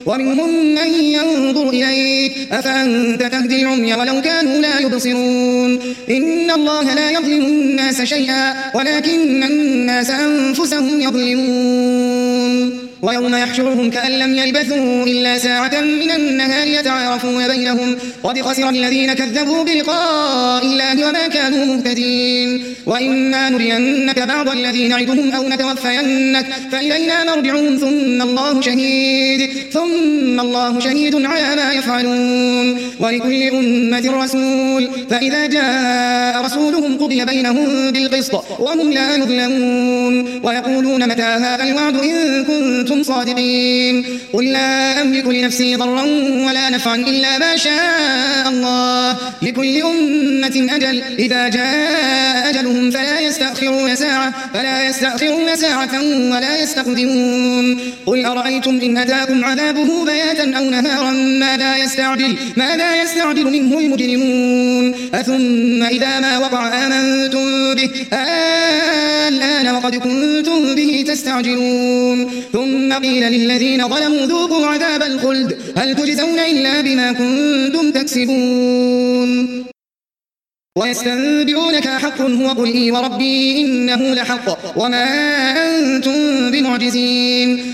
ومنهم من ينظر إليك أفأنت تهدي العمي ولو كانوا لا يبصرون إن الله لا يظلم الناس شيئا ولكن الناس أنفسهم يظلمون ويوم يحشرهم كأن لم يلبثوا إلا ساعة من النهار يتعارفون بينهم قد خسر الذين كذبوا بلقاء الله وما كانوا مهتدين وإما نرينك بعض الذي نعدهم أو نتوفينك فإلينا مرجعهم ثم الله شهيد على ما يفعلون ولكل أمة رسول فإذا جاء رسولهم قضي بينهم بالقسط وهم لا يظلمون ويقولون متى هذا الوعد إن كنتم صادقين قل لا أملك لنفسي ضرا ولا نفعا إلا ما شاء الله لكل أمة أجل إذا جاء أجلهم فلا يستأخرون ساعة ولا يستقدمون قل أرأيتم إن أتاكم عذابه بياتا أو نهارا ماذا يستعجل منه المجرمون أثم إذا ما وقع آمنتم به الآن وقد كنتم به تستعجلون ثم قيل للذين ظلموا ذوقوا عذاب الخلد هل تجزون إلا بما كنتم تكسبون ويستنبئونك حق هو قل إي وربي إنه لحق وما أنتم بمعجزين